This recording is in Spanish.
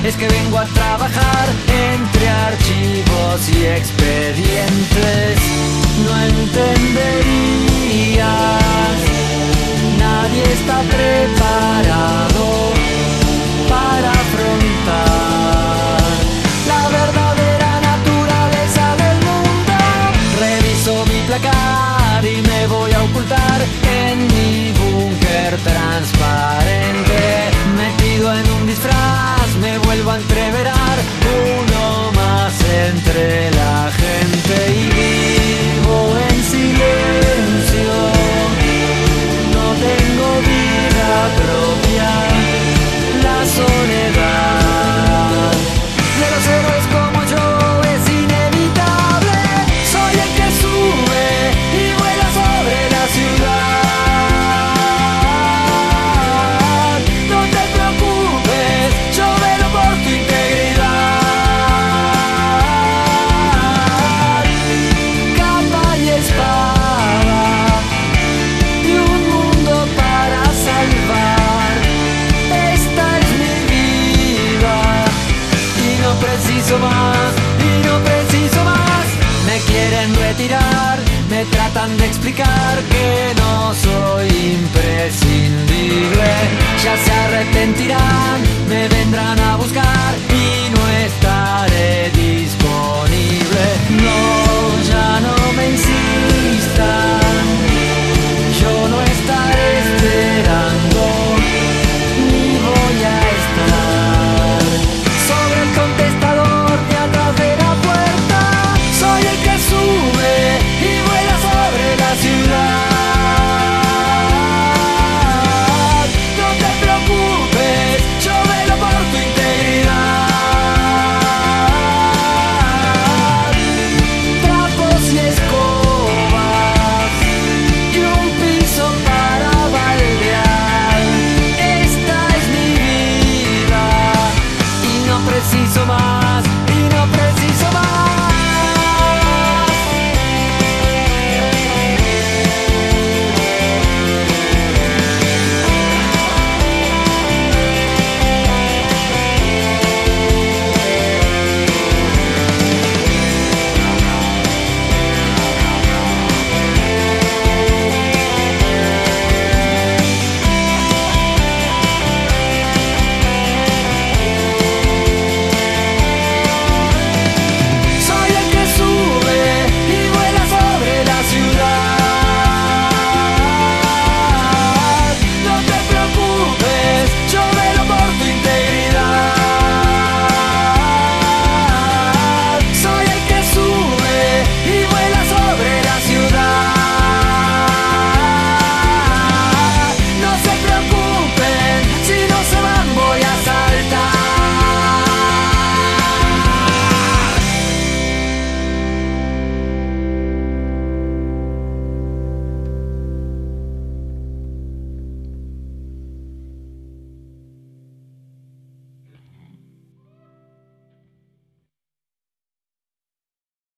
es que vengo a trabajar entre archivos y expedientes. No entenderías, nadie está preparado para afrontar la verdadera naturaleza del mundo. Reviso mi placar y me voy a ocultar en mi búnker transparente. Metido en un disfraz me vuelvo a entreverar, uno más entre la gente, y vivo en silencio. No tengo vida propia, la soledad de los héroes como yo es inevitable. Soy el que sube y vuela sobre la ciudad. No te preocupes, yo velo por tu integridad. Capa y espada y un mundo para salvar. Esta es mi vida y no preciso más, y no preciso más. Me quieren retirar, me tratan de explicar que no soy imprescindible. Ya se arrepentirán, me vendrán a buscar.